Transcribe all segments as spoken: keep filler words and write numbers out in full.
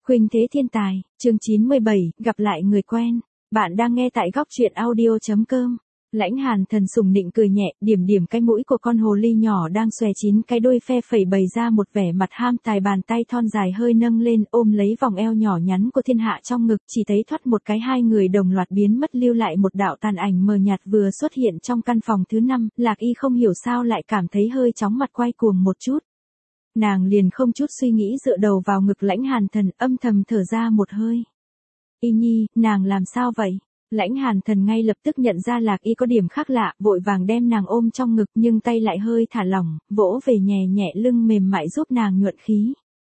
Khuynh thế thiên tài, chương chín mươi bảy, gặp lại người quen. Bạn đang nghe tại góc truyện audio chấm com. Lãnh Hàn Thần sùng nịnh cười nhẹ, điểm điểm cái mũi của con hồ ly nhỏ đang xòe chín cái đuôi phe phẩy bày ra một vẻ mặt ham tài, bàn tay thon dài hơi nâng lên ôm lấy vòng eo nhỏ nhắn của thiên hạ trong ngực, chỉ thấy thoát một cái hai người đồng loạt biến mất, lưu lại một đạo tàn ảnh mờ nhạt vừa xuất hiện trong căn phòng thứ năm. Lạc Y không hiểu sao lại cảm thấy hơi chóng mặt, quay cuồng một chút. Nàng liền không chút suy nghĩ dựa đầu vào ngực Lãnh Hàn Thần, âm thầm thở ra một hơi. Y Nhi, nàng làm sao vậy? Lãnh Hàn Thần ngay lập tức nhận ra Lạc Y có điểm khác lạ, vội vàng đem nàng ôm trong ngực, nhưng tay lại hơi thả lỏng, vỗ về nhẹ nhẹ lưng mềm mại giúp nàng nhuận khí.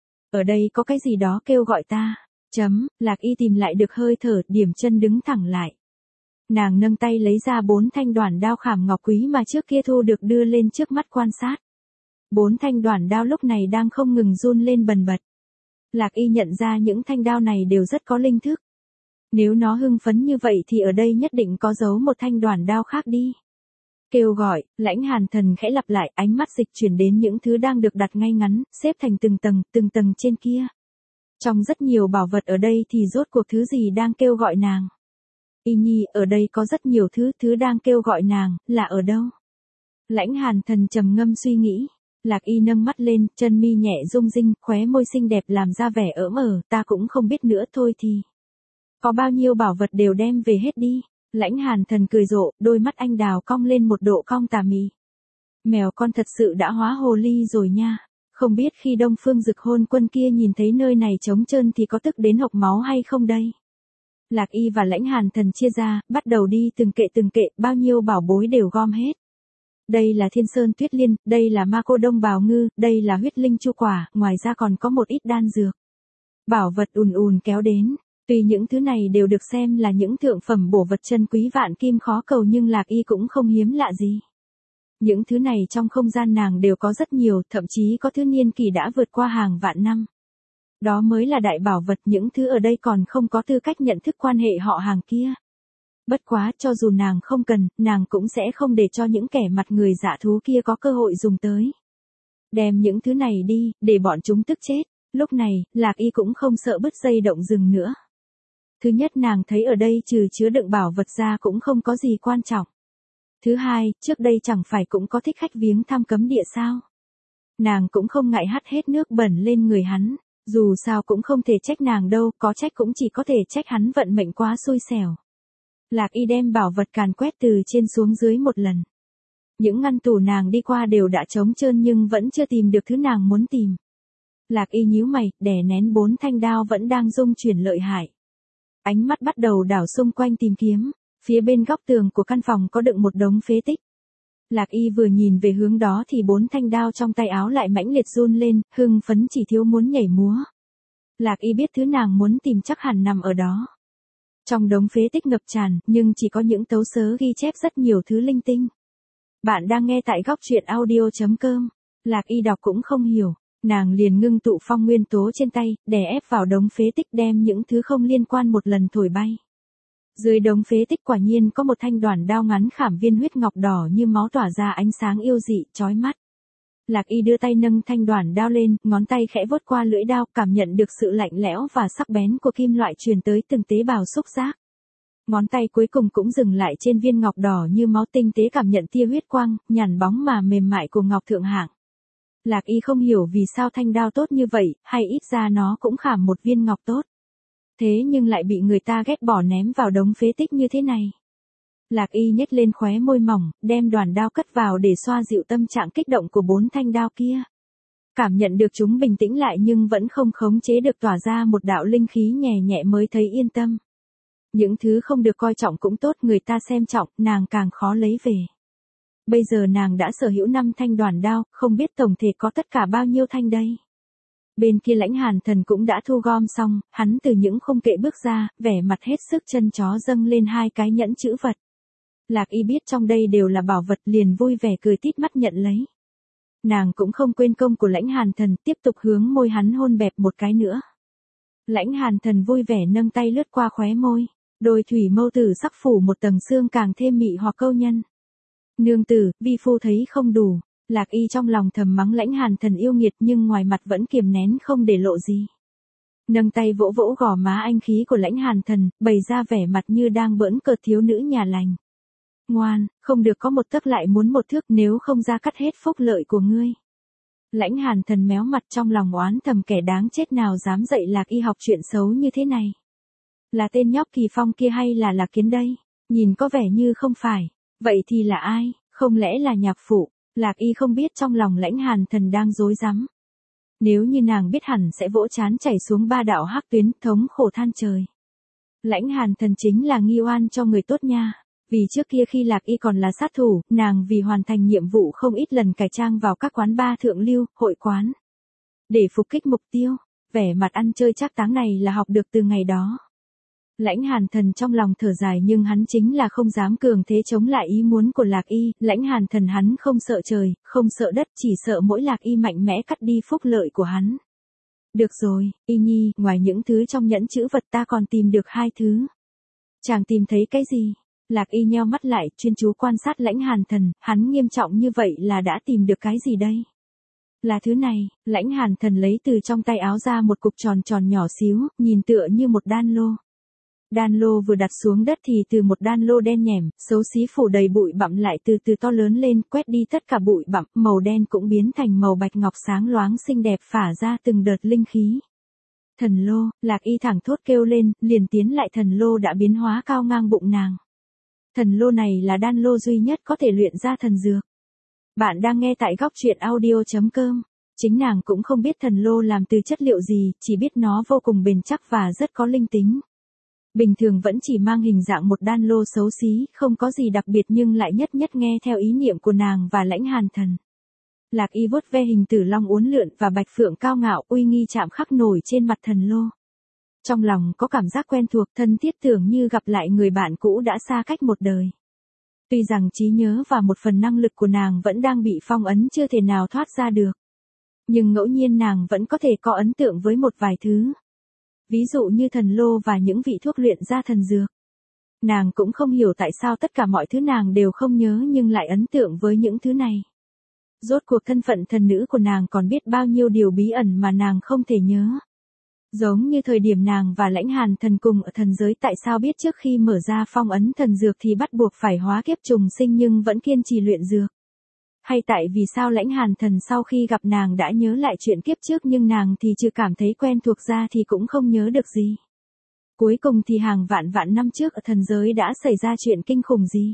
Ở đây có cái gì đó kêu gọi ta. Chấm, Lạc Y tìm lại được hơi thở, điểm chân đứng thẳng lại. Nàng nâng tay lấy ra bốn thanh đoản đao khảm ngọc quý mà trước kia thu được, đưa lên trước mắt quan sát. Bốn thanh đoản đao lúc này đang không ngừng run lên bần bật. Lạc Y nhận ra những thanh đao này đều rất có linh thức. Nếu nó hưng phấn như vậy thì ở đây nhất định có giấu một thanh đoản đao khác đi. Kêu gọi, Lãnh Hàn Thần khẽ lặp lại, ánh mắt dịch chuyển đến những thứ đang được đặt ngay ngắn, xếp thành từng tầng, từng tầng trên kia. Trong rất nhiều bảo vật ở đây thì rốt cuộc thứ gì đang kêu gọi nàng? Y Nhi, ở đây có rất nhiều thứ, thứ đang kêu gọi nàng, là ở đâu? Lãnh Hàn Thần trầm ngâm suy nghĩ. Lạc Y nâng mắt lên, chân mi nhẹ rung rinh, khóe môi xinh đẹp làm ra vẻ ỡm ở, ta cũng không biết nữa thôi thì. Có bao nhiêu bảo vật đều đem về hết đi. Lãnh Hàn Thần cười rộ, đôi mắt anh đào cong lên một độ cong tà mị. Mèo con thật sự đã hóa hồ ly rồi nha. Không biết khi Đông Phương Dực Hôn Quân kia nhìn thấy nơi này trống trơn thì có tức đến hộc máu hay không đây? Lạc Y và Lãnh Hàn Thần chia ra, bắt đầu đi từng kệ từng kệ, bao nhiêu bảo bối đều gom hết. Đây là Thiên Sơn Tuyết Liên, đây là Ma Cô Đông Bào Ngư, đây là huyết linh chu quả, ngoài ra còn có một ít đan dược. Bảo vật ùn ùn kéo đến, tuy những thứ này đều được xem là những thượng phẩm bổ vật chân quý vạn kim khó cầu, nhưng Lạc Y cũng không hiếm lạ gì. Những thứ này trong không gian nàng đều có rất nhiều, thậm chí có thứ niên kỳ đã vượt qua hàng vạn năm. Đó mới là đại bảo vật, những thứ ở đây còn không có tư cách nhận thức quan hệ họ hàng kia. Bất quá, cho dù nàng không cần, nàng cũng sẽ không để cho những kẻ mặt người dạ thú kia có cơ hội dùng tới. Đem những thứ này đi, để bọn chúng tức chết. Lúc này, Lạc Y cũng không sợ bứt dây động rừng nữa. Thứ nhất, nàng thấy ở đây trừ chứa đựng bảo vật ra cũng không có gì quan trọng. Thứ hai, trước đây chẳng phải cũng có thích khách viếng thăm cấm địa sao? Nàng cũng không ngại hắt hết nước bẩn lên người hắn. Dù sao cũng không thể trách nàng đâu, có trách cũng chỉ có thể trách hắn vận mệnh quá xui xẻo. Lạc Y đem bảo vật càn quét từ trên xuống dưới một lần. Những ngăn tủ nàng đi qua đều đã trống trơn nhưng vẫn chưa tìm được thứ nàng muốn tìm. Lạc Y nhíu mày, đè nén bốn thanh đao vẫn đang rung chuyển lợi hại. Ánh mắt bắt đầu đảo xung quanh tìm kiếm, phía bên góc tường của căn phòng có đựng một đống phế tích. Lạc Y vừa nhìn về hướng đó thì bốn thanh đao trong tay áo lại mãnh liệt run lên, hưng phấn chỉ thiếu muốn nhảy múa. Lạc Y biết thứ nàng muốn tìm chắc hẳn nằm ở đó. Trong đống phế tích ngập tràn, nhưng chỉ có những tấu sớ ghi chép rất nhiều thứ linh tinh. Bạn đang nghe tại góc truyện audio chấm com. Lạc Y đọc cũng không hiểu, nàng liền ngưng tụ phong nguyên tố trên tay, đè ép vào đống phế tích, đem những thứ không liên quan một lần thổi bay. Dưới đống phế tích quả nhiên có một thanh đoản đao ngắn khảm viên huyết ngọc đỏ như máu, tỏa ra ánh sáng yêu dị, chói mắt. Lạc Y đưa tay nâng thanh đoản đao lên, ngón tay khẽ vuốt qua lưỡi đao, cảm nhận được sự lạnh lẽo và sắc bén của kim loại truyền tới từng tế bào xúc giác. Ngón tay cuối cùng cũng dừng lại trên viên ngọc đỏ như máu, tinh tế cảm nhận tia huyết quang, nhàn bóng mà mềm mại của ngọc thượng hạng. Lạc Y không hiểu vì sao thanh đao tốt như vậy, hay ít ra nó cũng khảm một viên ngọc tốt. Thế nhưng lại bị người ta ghét bỏ ném vào đống phế tích như thế này. Lạc Y nhếch lên khóe môi mỏng, đem đoản đao cất vào để xoa dịu tâm trạng kích động của bốn thanh đao kia. Cảm nhận được chúng bình tĩnh lại nhưng vẫn không khống chế được, tỏa ra một đạo linh khí nhẹ nhẹ mới thấy yên tâm. Những thứ không được coi trọng cũng tốt, người ta xem trọng, nàng càng khó lấy về. Bây giờ nàng đã sở hữu năm thanh đoản đao, không biết tổng thể có tất cả bao nhiêu thanh đây. Bên kia Lãnh Hàn Thần cũng đã thu gom xong, hắn từ những khung kệ bước ra, vẻ mặt hết sức chân chó dâng lên hai cái nhẫn chữ vật. Lạc Y biết trong đây đều là bảo vật, liền vui vẻ cười tít mắt nhận lấy. Nàng cũng không quên công của Lãnh Hàn Thần, tiếp tục hướng môi hắn hôn bẹp một cái nữa. Lãnh Hàn Thần vui vẻ nâng tay lướt qua khóe môi, đôi thủy mâu tử sắc phủ một tầng xương càng thêm mị hoặc câu nhân. Nương tử, vi phu thấy không đủ. Lạc Y trong lòng thầm mắng Lãnh Hàn Thần yêu nghiệt nhưng ngoài mặt vẫn kiềm nén không để lộ gì. Nâng tay vỗ vỗ gò má anh khí của Lãnh Hàn Thần, bày ra vẻ mặt như đang bỡn cợt thiếu nữ nhà lành. Ngoan, không được có một tấc lại muốn một thước, nếu không ra cắt hết phúc lợi của ngươi. Lãnh Hàn Thần méo mặt, trong lòng oán thầm kẻ đáng chết nào dám dạy Lạc Y học chuyện xấu như thế này. Là tên nhóc Kỳ Phong kia hay là Lạc Kiến đây? Nhìn có vẻ như không phải. Vậy thì là ai? Không lẽ là nhạc phụ? Lạc Y không biết trong lòng Lãnh Hàn Thần đang rối rắm. Nếu như nàng biết hẳn sẽ vỗ trán chảy xuống ba đạo hắc tuyến, thống khổ than trời. Lãnh Hàn Thần chính là nghi oan cho người tốt nha. Vì trước kia khi Lạc Y còn là sát thủ, nàng vì hoàn thành nhiệm vụ không ít lần cải trang vào các quán bar thượng lưu, hội quán. Để phục kích mục tiêu, vẻ mặt ăn chơi trác táng này là học được từ ngày đó. Lãnh Hàn Thần trong lòng thở dài nhưng hắn chính là không dám cường thế chống lại ý muốn của Lạc Y. Lãnh Hàn Thần hắn không sợ trời, không sợ đất, chỉ sợ mỗi Lạc Y mạnh mẽ cắt đi phúc lợi của hắn. Được rồi, Y Nhi, ngoài những thứ trong nhẫn chữ vật ta còn tìm được hai thứ. Chàng tìm thấy cái gì? Lạc Y nheo mắt lại, chuyên chú quan sát Lãnh Hàn Thần, hắn nghiêm trọng như vậy là đã tìm được cái gì đây? Là thứ này. Lãnh Hàn Thần lấy từ trong tay áo ra một cục tròn tròn nhỏ xíu, nhìn tựa như một đan lô. Đan lô vừa đặt xuống đất thì từ một đan lô đen nhẻm, xấu xí phủ đầy bụi bặm lại từ từ to lớn lên, quét đi tất cả bụi bặm, màu đen cũng biến thành màu bạch ngọc sáng loáng xinh đẹp, phả ra từng đợt linh khí. Thần lô. Lạc Y thẳng thốt kêu lên, liền tiến lại, thần lô đã biến hóa cao ngang bụng nàng. Thần lô này là đan lô duy nhất có thể luyện ra thần dược. Bạn đang nghe tại góc truyện audio chấm com. Chính nàng cũng không biết thần lô làm từ chất liệu gì, chỉ biết nó vô cùng bền chắc và rất có linh tính. Bình thường vẫn chỉ mang hình dạng một đan lô xấu xí, không có gì đặc biệt nhưng lại nhất nhất nghe theo ý niệm của nàng và Lãnh Hàn Thần. Lạc Y vuốt ve hình tử long uốn lượn và bạch phượng cao ngạo uy nghi chạm khắc nổi trên mặt thần lô. Trong lòng có cảm giác quen thuộc, thân thiết, tưởng như gặp lại người bạn cũ đã xa cách một đời. Tuy rằng trí nhớ và một phần năng lực của nàng vẫn đang bị phong ấn chưa thể nào thoát ra được. Nhưng ngẫu nhiên nàng vẫn có thể có ấn tượng với một vài thứ. Ví dụ như thần lô và những vị thuốc luyện ra thần dược. Nàng cũng không hiểu tại sao tất cả mọi thứ nàng đều không nhớ nhưng lại ấn tượng với những thứ này. Rốt cuộc thân phận thần nữ của nàng còn biết bao nhiêu điều bí ẩn mà nàng không thể nhớ. Giống như thời điểm nàng và Lãnh Hàn Thần cùng ở thần giới, tại sao biết trước khi mở ra phong ấn thần dược thì bắt buộc phải hóa kiếp trùng sinh nhưng vẫn kiên trì luyện dược. Hay tại vì sao Lãnh Hàn Thần sau khi gặp nàng đã nhớ lại chuyện kiếp trước nhưng nàng thì chưa cảm thấy quen thuộc ra thì cũng không nhớ được gì. Cuối cùng thì hàng vạn vạn năm trước ở thần giới đã xảy ra chuyện kinh khủng gì?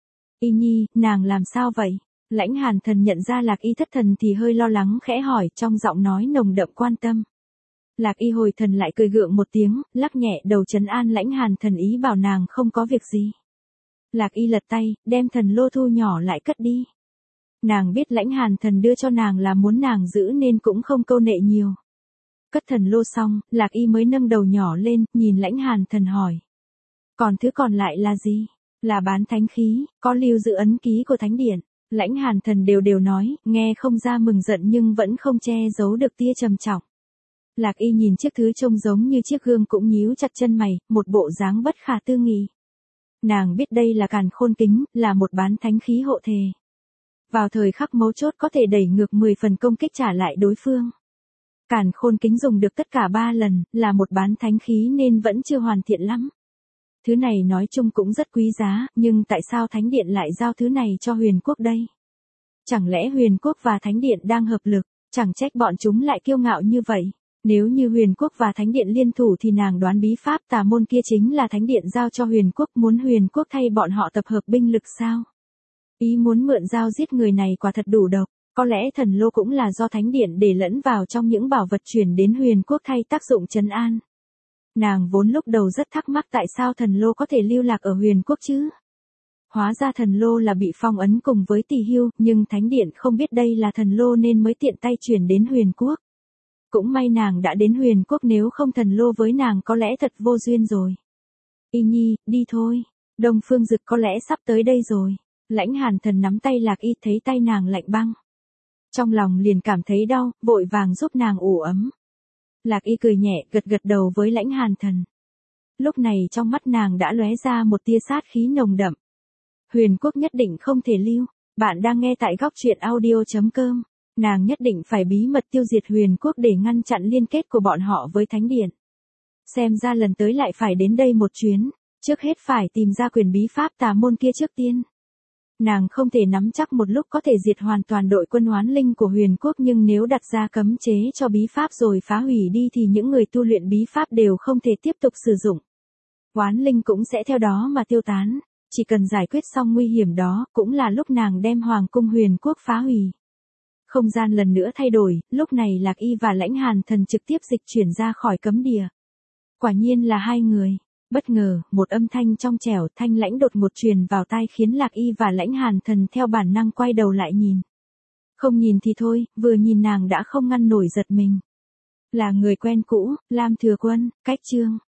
Y Nhi, nàng làm sao vậy? Lãnh Hàn Thần nhận ra Lạc Y thất thần thì hơi lo lắng khẽ hỏi, trong giọng nói nồng đậm quan tâm. Lạc Y hồi thần lại cười gượng một tiếng, lắc nhẹ đầu trấn an Lãnh Hàn Thần, ý bảo nàng không có việc gì. Lạc Y lật tay, đem thần lô thu nhỏ lại cất đi. Nàng biết Lãnh Hàn Thần đưa cho nàng là muốn nàng giữ nên cũng không câu nệ nhiều. Cất thần lô xong, Lạc Y mới nâng đầu nhỏ lên, nhìn Lãnh Hàn Thần hỏi. Còn thứ còn lại là gì? Là bán thánh khí, có lưu giữ ấn ký của thánh điện. Lãnh Hàn Thần đều đều nói, nghe không ra mừng giận nhưng vẫn không che giấu được tia trầm trọng. Lạc Y nhìn chiếc thứ trông giống như chiếc gương cũng nhíu chặt chân mày, một bộ dáng bất khả tư nghị. Nàng biết đây là càn khôn kính, là một bán thánh khí hộ thể. Vào thời khắc mấu chốt có thể đẩy ngược mười phần công kích trả lại đối phương. Càn khôn kính dùng được tất cả ba lần, là một bán thánh khí nên vẫn chưa hoàn thiện lắm. Thứ này nói chung cũng rất quý giá, nhưng tại sao Thánh Điện lại giao thứ này cho Huyền Quốc đây? Chẳng lẽ Huyền Quốc và Thánh Điện đang hợp lực, chẳng trách bọn chúng lại kiêu ngạo như vậy. Nếu như Huyền Quốc và Thánh Điện liên thủ thì nàng đoán bí pháp tà môn kia chính là Thánh Điện giao cho Huyền Quốc, muốn Huyền Quốc thay bọn họ tập hợp binh lực sao? Ý muốn mượn dao giết người này quả thật đủ độc, có lẽ thần lô cũng là do Thánh Điện để lẫn vào trong những bảo vật chuyển đến Huyền Quốc thay tác dụng trấn an. Nàng vốn lúc đầu rất thắc mắc tại sao thần lô có thể lưu lạc ở Huyền Quốc chứ? Hóa ra thần lô là bị phong ấn cùng với Tỳ Hưu, nhưng Thánh Điện không biết đây là thần lô nên mới tiện tay chuyển đến Huyền Quốc. Cũng may nàng đã đến Huyền Quốc, nếu không thần lô với nàng có lẽ thật vô duyên rồi. Y Nhi, đi thôi, Đông Phương Dực có lẽ sắp tới đây rồi. Lãnh Hàn Thần nắm tay Lạc Y, thấy tay nàng lạnh băng. Trong lòng liền cảm thấy đau, vội vàng giúp nàng ủ ấm. Lạc Y cười nhẹ, gật gật đầu với Lãnh Hàn Thần. Lúc này trong mắt nàng đã lóe ra một tia sát khí nồng đậm. Huyền Quốc nhất định không thể lưu. Bạn đang nghe tại góc truyện audio chấm com. Nàng nhất định phải bí mật tiêu diệt Huyền Quốc để ngăn chặn liên kết của bọn họ với Thánh Điện. Xem ra lần tới lại phải đến đây một chuyến, trước hết phải tìm ra quyền bí pháp tà môn kia trước tiên. Nàng không thể nắm chắc một lúc có thể diệt hoàn toàn đội quân oán linh của huyền quốc, nhưng nếu đặt ra cấm chế cho bí pháp rồi phá hủy đi thì những người tu luyện bí pháp đều không thể tiếp tục sử dụng. Oán linh cũng sẽ theo đó mà tiêu tán, chỉ cần giải quyết xong nguy hiểm đó cũng là lúc nàng đem hoàng cung huyền quốc phá hủy. Không gian lần nữa thay đổi, lúc này Lạc Y và Lãnh Hàn Thần trực tiếp dịch chuyển ra khỏi cấm địa. Quả nhiên là hai người. Bất ngờ, một âm thanh trong trẻo thanh lãnh đột ngột truyền vào tai khiến Lạc Y và Lãnh Hàn Thần theo bản năng quay đầu lại nhìn. Không nhìn thì thôi, vừa nhìn nàng đã không ngăn nổi giật mình. Là người quen cũ, Lam Thừa Quân, Cách Trương.